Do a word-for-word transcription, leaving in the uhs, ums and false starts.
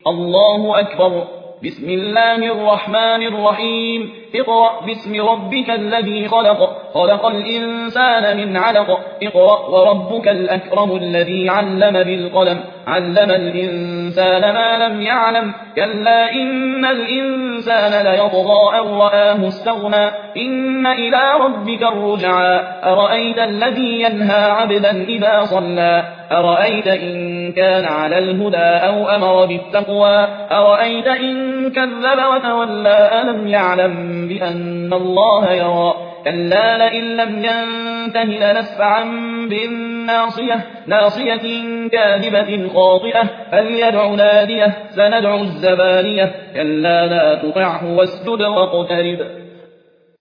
الله أكبر. بسم الله الرحمن الرحيم. اقرأ باسم ربك الذي خلق خلق الإنسان من علق اقرأ وربك الأكرم الذي علم بالقلم علم الإنسان ما لم يعلم كلا إن الإنسان ليطغى أن رآه استغنى إن إلى ربك الرجعى أرأيت الذي ينهى عبدا إذا صلى أرأيت إن كان على الهدى أو أمر بالتقوى أرأيت إن كذب وتولى ألم يعلم بأن الله يرى كلا لئن لم ينته لنسفعا بالناصية ناصية كاذبة خاطئة فليدع ناديه سندع الزبانية كلا لا تطعه واسجد واقترب